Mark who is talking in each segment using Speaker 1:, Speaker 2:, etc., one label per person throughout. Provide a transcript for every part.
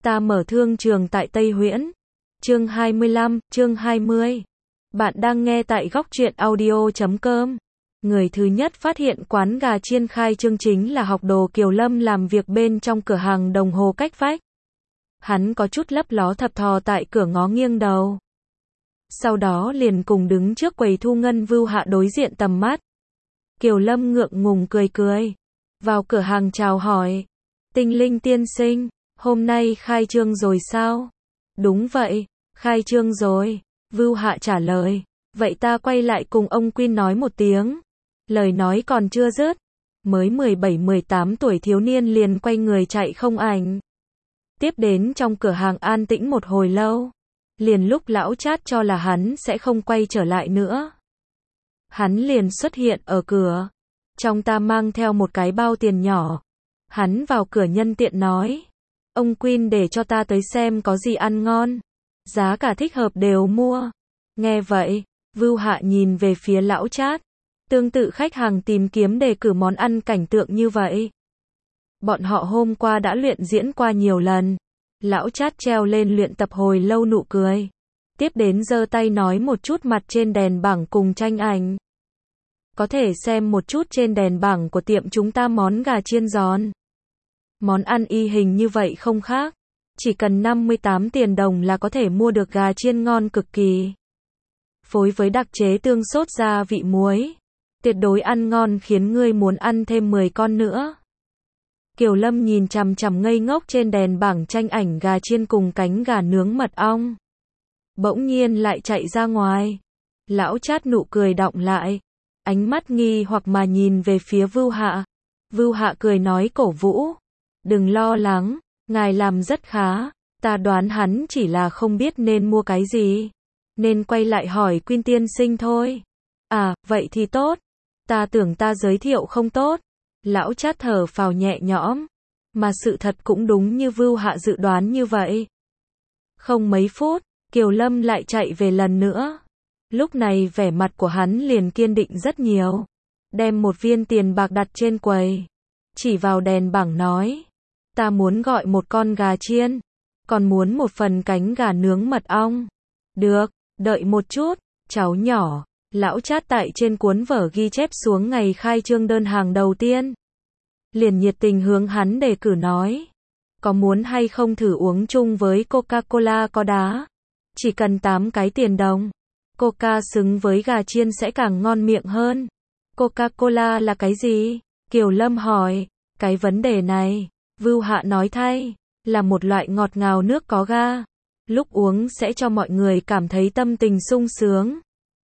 Speaker 1: Ta mở thương trường tại Tây Huyễn. Chương 25, chương 20. Bạn đang nghe tại góc truyện audio.com. Người thứ nhất phát hiện quán gà chiên khai trương chính là học đồ Kiều Lâm làm việc bên trong cửa hàng đồng hồ cách vách. Hắn có chút lấp ló thập thò tại cửa ngó nghiêng đầu. Sau đó liền cùng đứng trước quầy thu ngân Vưu Hạ đối diện tầm mắt. Kiều Lâm ngượng ngùng cười cười. Vào cửa hàng chào hỏi. Tinh Linh tiên sinh, hôm nay khai trương rồi sao? Đúng vậy, khai trương rồi. Vưu Hạ trả lời. Vậy ta quay lại cùng ông Quyên nói một tiếng. Lời nói còn chưa dứt. Mới 17-18 tuổi thiếu niên liền quay người chạy không ảnh. Tiếp đến trong cửa hàng an tĩnh một hồi lâu. Liền lúc lão chát cho là hắn sẽ không quay trở lại nữa. Hắn liền xuất hiện ở cửa. Trong ta mang theo một cái bao tiền nhỏ. Hắn vào cửa nhân tiện nói. Ông Quyên để cho ta tới xem có gì ăn ngon. Giá cả thích hợp đều mua. Nghe vậy, Vưu Hạ nhìn về phía lão chát. Tương tự khách hàng tìm kiếm đề cử món ăn cảnh tượng như vậy. Bọn họ hôm qua đã luyện diễn qua nhiều lần. Lão chát treo lên luyện tập hồi lâu nụ cười. Tiếp đến giơ tay nói một chút mặt trên đèn bảng cùng tranh ảnh. Có thể xem một chút trên đèn bảng của tiệm chúng ta món gà chiên giòn. Món ăn y hình như vậy không khác. Chỉ cần 58 tiền đồng là có thể mua được gà chiên ngon cực kỳ. Phối với đặc chế tương sốt gia vị muối. Tuyệt đối ăn ngon khiến ngươi muốn ăn thêm 10 con nữa. Kiều Lâm nhìn chằm chằm ngây ngốc trên đèn bảng tranh ảnh gà chiên cùng cánh gà nướng mật ong. Bỗng nhiên lại chạy ra ngoài. Lão chát nụ cười đọng lại. Ánh mắt nghi hoặc mà nhìn về phía Vưu Hạ. Vưu Hạ cười nói cổ vũ. Đừng lo lắng, ngài làm rất khá. Ta đoán hắn chỉ là không biết nên mua cái gì. Nên quay lại hỏi Quyên tiên sinh thôi. À, vậy thì tốt. Ta tưởng ta giới thiệu không tốt. Lão chát thở phào nhẹ nhõm. Mà sự thật cũng đúng như Vưu Hạ dự đoán như vậy. Không mấy phút, Kiều Lâm lại chạy về lần nữa. Lúc này vẻ mặt của hắn liền kiên định rất nhiều. Đem một viên tiền bạc đặt trên quầy. Chỉ vào đèn bảng nói. Ta muốn gọi một con gà chiên. Còn muốn một phần cánh gà nướng mật ong. Được, đợi một chút, cháu nhỏ. Lão chát tại trên cuốn vở ghi chép xuống ngày khai trương đơn hàng đầu tiên. Liền nhiệt tình hướng hắn đề cử nói. Có muốn hay không thử uống chung với Coca-Cola có đá? Chỉ cần 8 cái tiền đồng. Coca xứng với gà chiên sẽ càng ngon miệng hơn. Coca-Cola là cái gì? Kiều Lâm hỏi. Cái vấn đề này, Vưu Hạ nói thay, là một loại ngọt ngào nước có ga. Lúc uống sẽ cho mọi người cảm thấy tâm tình sung sướng.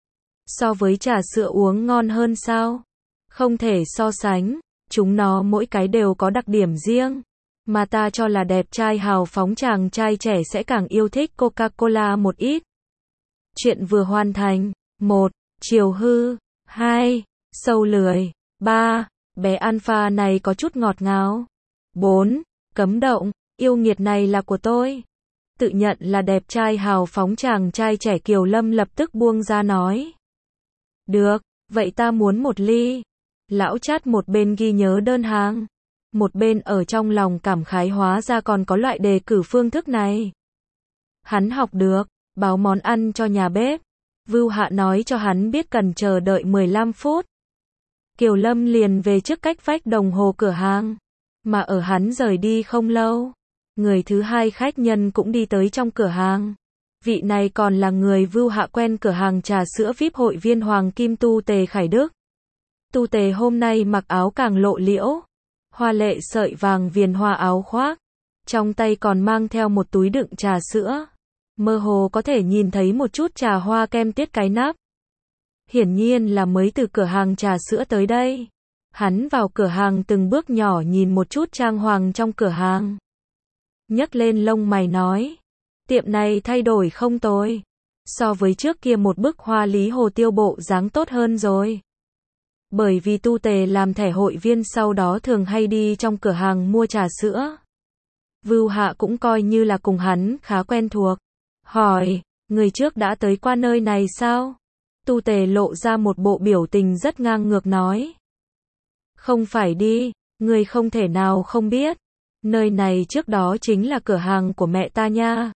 Speaker 1: So với trà sữa uống ngon hơn sao? Không thể so sánh, chúng nó mỗi cái đều có đặc điểm riêng. Mà ta cho là đẹp trai hào phóng chàng trai trẻ sẽ càng yêu thích Coca-Cola một ít. Chuyện vừa hoàn thành. 1. Chiều hư. 2. Sâu lười. 3. Bé Alpha này có chút ngọt ngào. 4. Cấm động. Yêu nghiệt này là của tôi. Tự nhận là đẹp trai hào phóng chàng trai trẻ Kiều Lâm lập tức buông ra nói. Được, vậy ta muốn một ly. Lão chát một bên ghi nhớ đơn hàng. Một bên ở trong lòng cảm khái hóa ra còn có loại đề cử phương thức này. Hắn học được, báo món ăn cho nhà bếp. Vưu Hạ nói cho hắn biết cần chờ đợi 15 phút. Kiều Lâm liền về trước cách vách đồng hồ cửa hàng. Mà ở hắn rời đi không lâu. Người thứ hai khách nhân cũng đi tới trong cửa hàng. Vị này còn là người Vưu Hạ quen cửa hàng trà sữa VIP hội viên Hoàng Kim Tu Tề Khải Đức. Tu Tề hôm nay mặc áo càng lộ liễu. Hoa lệ sợi vàng viền hoa áo khoác. Trong tay còn mang theo một túi đựng trà sữa. Mơ hồ có thể nhìn thấy một chút trà hoa kem tiết cái nắp. Hiển nhiên là mới từ cửa hàng trà sữa tới đây. Hắn vào cửa hàng từng bước nhỏ nhìn một chút trang hoàng trong cửa hàng. Nhấc lên lông mày nói. Tiệm này thay đổi không tồi. So với trước kia một bức hoa lý hồ tiêu bộ dáng tốt hơn rồi. Bởi vì Tu Tề làm thẻ hội viên sau đó thường hay đi trong cửa hàng mua trà sữa. Vưu Hạ cũng coi như là cùng hắn khá quen thuộc. Hỏi, người trước đã tới qua nơi này sao? Tu Tề lộ ra một bộ biểu tình rất ngang ngược nói. Không phải đi, người không thể nào không biết. Nơi này trước đó chính là cửa hàng của mẹ ta nha.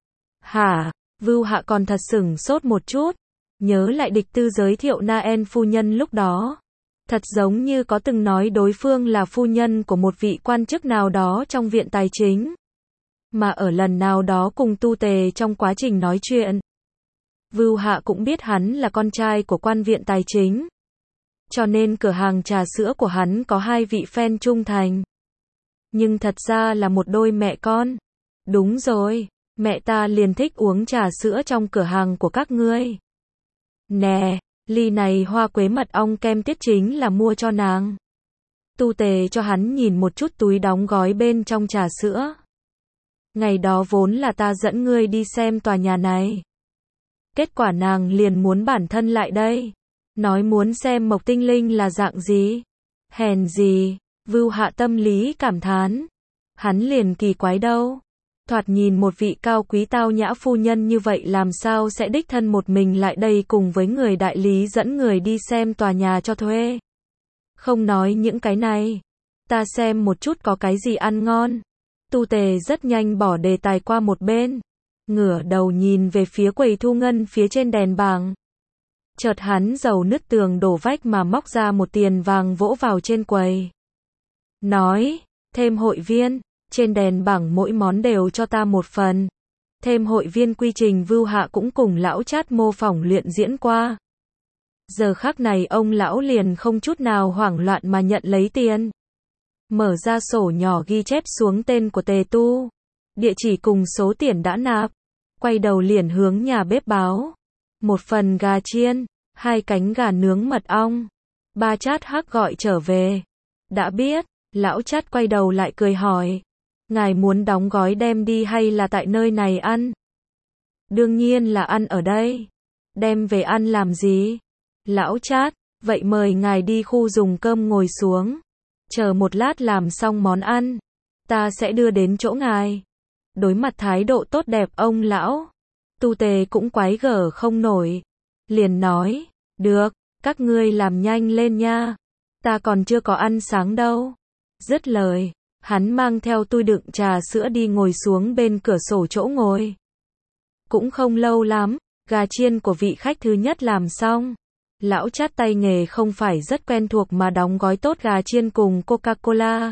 Speaker 1: Hả? Vưu Hạ còn thật sửng sốt một chút, nhớ lại Địch Tư giới thiệu Naen phu nhân lúc đó. Thật giống như có từng nói đối phương là phu nhân của một vị quan chức nào đó trong viện tài chính. Mà ở lần nào đó cùng Tu Tề trong quá trình nói chuyện, Vưu Hạ cũng biết hắn là con trai của quan viện tài chính. Cho nên cửa hàng trà sữa của hắn có hai vị fan trung thành. Nhưng thật ra là một đôi mẹ con. Đúng rồi, mẹ ta liền thích uống trà sữa trong cửa hàng của các ngươi. Nè, ly này hoa quế mật ong kem tiết chính là mua cho nàng. Tu Tề cho hắn nhìn một chút túi đóng gói bên trong trà sữa. Ngày đó vốn là ta dẫn ngươi đi xem tòa nhà này. Kết quả nàng liền muốn bản thân lại đây. Nói muốn xem Mộc Tinh Linh là dạng gì. Hèn gì, Vưu Hạ tâm lý cảm thán. Hắn liền kỳ quái đâu. Thoạt nhìn một vị cao quý tao nhã phu nhân như vậy làm sao sẽ đích thân một mình lại đây cùng với người đại lý dẫn người đi xem tòa nhà cho thuê. Không nói những cái này. Ta xem một chút có cái gì ăn ngon. Tu Tề rất nhanh bỏ đề tài qua một bên. Ngửa đầu nhìn về phía quầy thu ngân phía trên đèn bảng. Chợt hắn dầu nứt tường đổ vách mà móc ra một tiền vàng vỗ vào trên quầy. Nói, thêm hội viên, trên đèn bảng mỗi món đều cho ta một phần. Thêm hội viên quy trình Vưu Hạ cũng cùng lão Chát mô phỏng luyện diễn qua. Giờ khắc này ông lão liền không chút nào hoảng loạn mà nhận lấy tiền. Mở ra sổ nhỏ ghi chép xuống tên của Tề Tu, địa chỉ cùng số tiền đã nạp. Quay đầu liền hướng nhà bếp báo. Một phần gà chiên, 2 cánh gà nướng mật ong. Ba Chát Hắc gọi trở về. Đã biết, lão Chát quay đầu lại cười hỏi. Ngài muốn đóng gói đem đi hay là tại nơi này ăn? Đương nhiên là ăn ở đây. Đem về ăn làm gì? Lão Chát, vậy mời ngài đi khu dùng cơm ngồi xuống. Chờ một lát làm xong món ăn. Ta sẽ đưa đến chỗ ngài. Đối mặt thái độ tốt đẹp ông lão. Tu Tề cũng quái gở không nổi. Liền nói, được, các ngươi làm nhanh lên nha. Ta còn chưa có ăn sáng đâu. Dứt lời, hắn mang theo túi đựng trà sữa đi ngồi xuống bên cửa sổ chỗ ngồi. Cũng không lâu lắm, gà chiên của vị khách thứ nhất làm xong. Lão Chát tay nghề không phải rất quen thuộc mà đóng gói tốt gà chiên cùng Coca-Cola.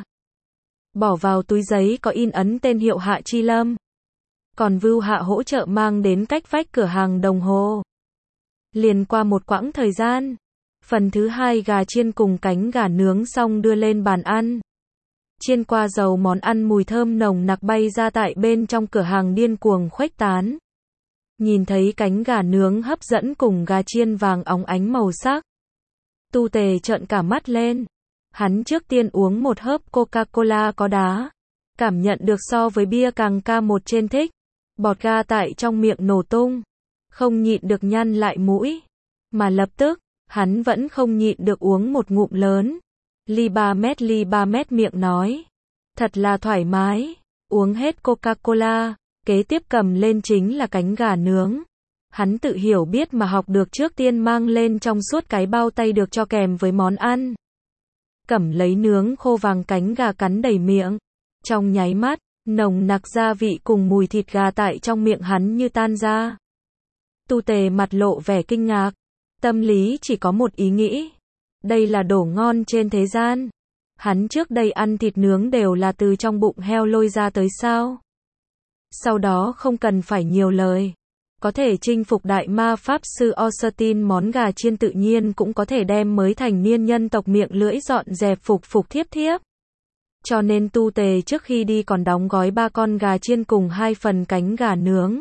Speaker 1: Bỏ vào túi giấy có in ấn tên hiệu Hạ Chi Lâm. Còn Vưu Hạ hỗ trợ mang đến cách vách cửa hàng đồng hồ. Liền qua một quãng thời gian, phần thứ hai gà chiên cùng cánh gà nướng xong đưa lên bàn ăn. Chiên qua dầu món ăn mùi thơm nồng nặc bay ra tại bên trong cửa hàng điên cuồng khuếch tán. Nhìn thấy cánh gà nướng hấp dẫn cùng gà chiên vàng óng ánh màu sắc. Tu Tề trợn cả mắt lên. Hắn trước tiên uống một hớp Coca-Cola có đá. Cảm nhận được so với bia càng ca một trên thích. Bọt ga tại trong miệng nổ tung. Không nhịn được nhăn lại mũi. Mà lập tức, hắn vẫn không nhịn được uống một ngụm lớn. Ly 3 mét miệng nói. Thật là thoải mái. Uống hết Coca-Cola. Kế tiếp cầm lên chính là cánh gà nướng. Hắn tự hiểu biết mà học được trước tiên mang lên trong suốt cái bao tay được cho kèm với món ăn. Cầm lấy nướng khô vàng cánh gà cắn đầy miệng. Trong nháy mắt, nồng nặc gia vị cùng mùi thịt gà tại trong miệng hắn như tan ra. Tu Tề mặt lộ vẻ kinh ngạc. Tâm lý chỉ có một ý nghĩ. Đây là đồ ngon trên thế gian. Hắn trước đây ăn thịt nướng đều là từ trong bụng heo lôi ra tới sao. Sau đó không cần phải nhiều lời. Có thể chinh phục đại ma pháp sư Austin, món gà chiên tự nhiên cũng có thể đem mới thành niên nhân tộc miệng lưỡi dọn dẹp phục thiếp thiếp. Cho nên Tu Tề trước khi đi còn đóng gói 3 con gà chiên cùng 2 phần cánh gà nướng.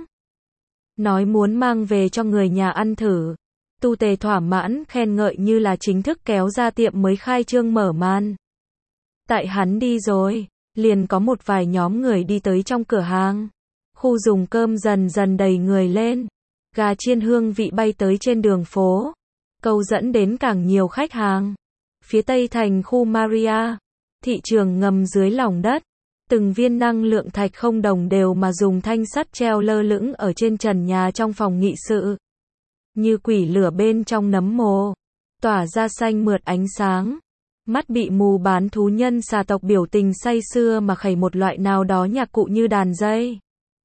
Speaker 1: Nói muốn mang về cho người nhà ăn thử. Tu Tề thỏa mãn khen ngợi như là chính thức kéo ra tiệm mới khai trương mở màn. Tại hắn đi rồi, liền có một vài nhóm người đi tới trong cửa hàng. Khu dùng cơm dần dần đầy người lên. Gà chiên hương vị bay tới trên đường phố. Câu dẫn đến càng nhiều khách hàng. Phía tây thành khu Maria, thị trường ngầm dưới lòng đất. Từng viên năng lượng thạch không đồng đều mà dùng thanh sắt treo lơ lửng ở trên trần nhà trong phòng nghị sự. Như quỷ lửa bên trong nấm mồ. Tỏa ra xanh mượt ánh sáng. Mắt bị mù bán thú nhân xà tộc biểu tình say sưa mà khẩy một loại nào đó nhạc cụ như đàn dây.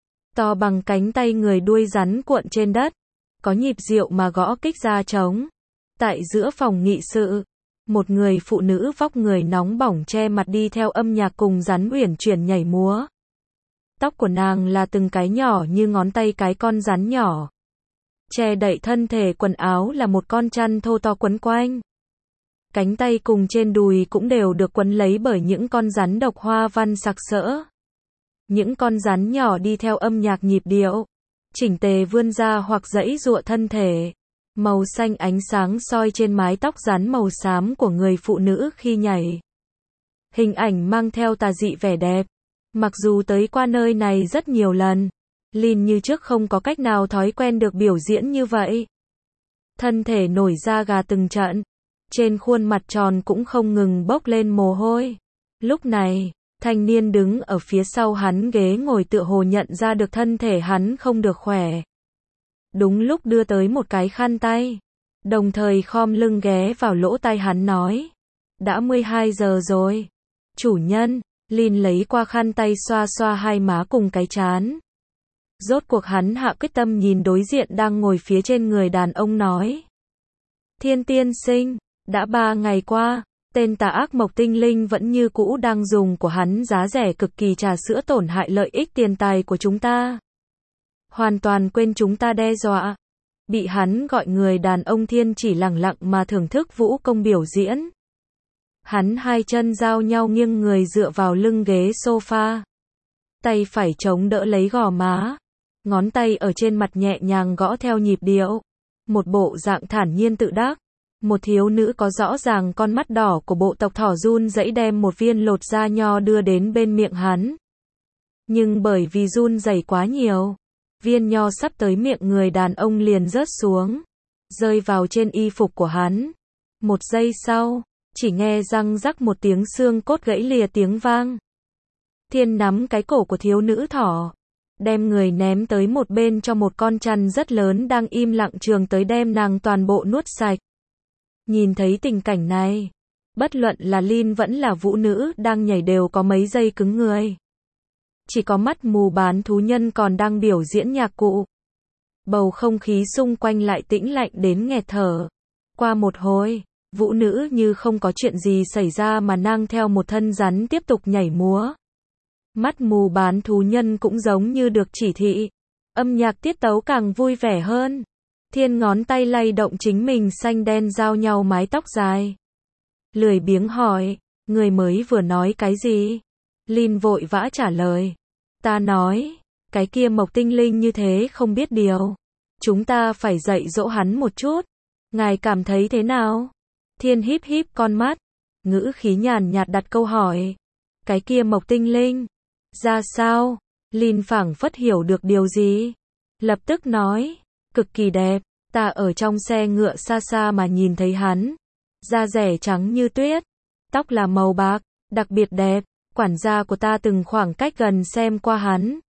Speaker 1: To bằng cánh tay người đuôi rắn cuộn trên đất. Có nhịp điệu mà gõ kích ra trống. Tại giữa phòng nghị sự, một người phụ nữ vóc người nóng bỏng che mặt đi theo âm nhạc cùng rắn uyển chuyển nhảy múa. Tóc của nàng là từng cái nhỏ như ngón tay cái con rắn nhỏ. Che đậy thân thể quần áo là một con chăn thô to quấn quanh. Cánh tay cùng trên đùi cũng đều được quấn lấy bởi những con rắn độc hoa văn sặc sỡ. Những con rắn nhỏ đi theo âm nhạc nhịp điệu, chỉnh tề vươn ra hoặc giãy giụa thân thể. Màu xanh ánh sáng soi trên mái tóc rắn màu xám của người phụ nữ khi nhảy. Hình ảnh mang theo tà dị vẻ đẹp. Mặc dù tới qua nơi này rất nhiều lần, Lin như trước không có cách nào thói quen được biểu diễn như vậy. Thân thể nổi da gà từng trận, trên khuôn mặt tròn cũng không ngừng bốc lên mồ hôi. Lúc này, thanh niên đứng ở phía sau hắn ghế ngồi tựa hồ nhận ra được thân thể hắn không được khỏe. Đúng lúc đưa tới một cái khăn tay, đồng thời khom lưng ghé vào lỗ tai hắn nói. Đã 12 giờ rồi. Chủ nhân, Lin lấy qua khăn tay xoa xoa hai má cùng cái trán. Rốt cuộc hắn hạ quyết tâm nhìn đối diện đang ngồi phía trên người đàn ông nói. Thiên tiên sinh, đã 3 ngày qua, tên tà ác Mộc Tinh Linh vẫn như cũ đang dùng của hắn giá rẻ cực kỳ trà sữa tổn hại lợi ích tiền tài của chúng ta. Hoàn toàn quên chúng ta đe dọa. Bị hắn gọi người đàn ông thiên chỉ lẳng lặng mà thưởng thức vũ công biểu diễn. Hắn hai chân giao nhau nghiêng người dựa vào lưng ghế sofa. Tay phải chống đỡ lấy gò má. Ngón tay ở trên mặt nhẹ nhàng gõ theo nhịp điệu. Một bộ dạng thản nhiên tự đắc. Một thiếu nữ có rõ ràng con mắt đỏ của bộ tộc thỏ run rẩy đem một viên lột da nho đưa đến bên miệng hắn. Nhưng bởi vì run rẩy quá nhiều, viên nho sắp tới miệng người đàn ông liền rớt xuống, rơi vào trên y phục của hắn. Một giây sau, chỉ nghe răng rắc một tiếng xương cốt gãy lìa tiếng vang. Thiên nắm cái cổ của thiếu nữ thỏ, đem người ném tới một bên cho một con chăn rất lớn đang im lặng trường tới đem nàng toàn bộ nuốt sạch. Nhìn thấy tình cảnh này, bất luận là Lin vẫn là vũ nữ đang nhảy đều có mấy giây cứng người. Chỉ có mắt mù bán thú nhân còn đang biểu diễn nhạc cụ. Bầu không khí xung quanh lại tĩnh lạnh đến nghẹt thở. Qua một hồi, vũ nữ như không có chuyện gì xảy ra mà nang theo một thân rắn tiếp tục nhảy múa. Mắt mù bán thú nhân cũng giống như được chỉ thị. Âm nhạc tiết tấu càng vui vẻ hơn. Thiên ngón tay lay động chính mình xanh đen giao nhau mái tóc dài. Lười biếng hỏi, người mới vừa nói cái gì? Lin vội vã trả lời. Ta nói, cái kia Mộc Tinh Linh như thế không biết điều. Chúng ta phải dạy dỗ hắn một chút. Ngài cảm thấy thế nào? Thiên híp híp con mắt. Ngữ khí nhàn nhạt đặt câu hỏi. Cái kia Mộc Tinh Linh. Ra sao? Lin phảng phất hiểu được điều gì. Lập tức nói. Cực kỳ đẹp. Ta ở trong xe ngựa xa xa mà nhìn thấy hắn. Da rẻ trắng như tuyết. Tóc là màu bạc. Đặc biệt đẹp. Quản gia của ta từng khoảng cách gần xem qua hắn.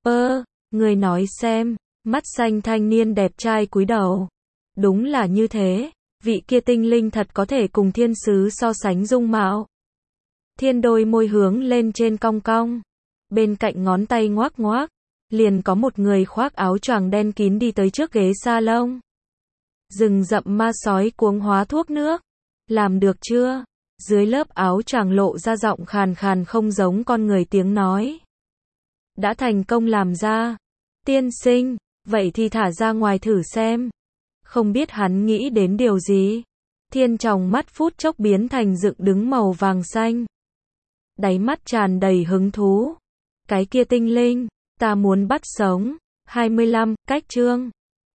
Speaker 1: Người nói xem. Mắt xanh thanh niên đẹp trai cúi đầu. Đúng là như thế. Vị kia tinh linh thật có thể cùng thiên sứ so sánh dung mạo. Thiên đôi môi hướng lên trên cong cong. Bên cạnh ngón tay ngoác ngoác. Liền có một người khoác áo choàng đen kín đi tới trước ghế salon. Rừng rậm ma sói cuống hóa thuốc nước. Làm được chưa? Dưới lớp áo choàng lộ ra giọng khàn khàn không giống con người tiếng nói. Đã thành công làm ra. Tiên sinh, vậy thì thả ra ngoài thử xem. Không biết hắn nghĩ đến điều gì. Thiên tròng mắt phút chốc biến thành dựng đứng màu vàng xanh. Đáy mắt tràn đầy hứng thú. Cái kia tinh linh, ta muốn bắt sống. 25, cách chương.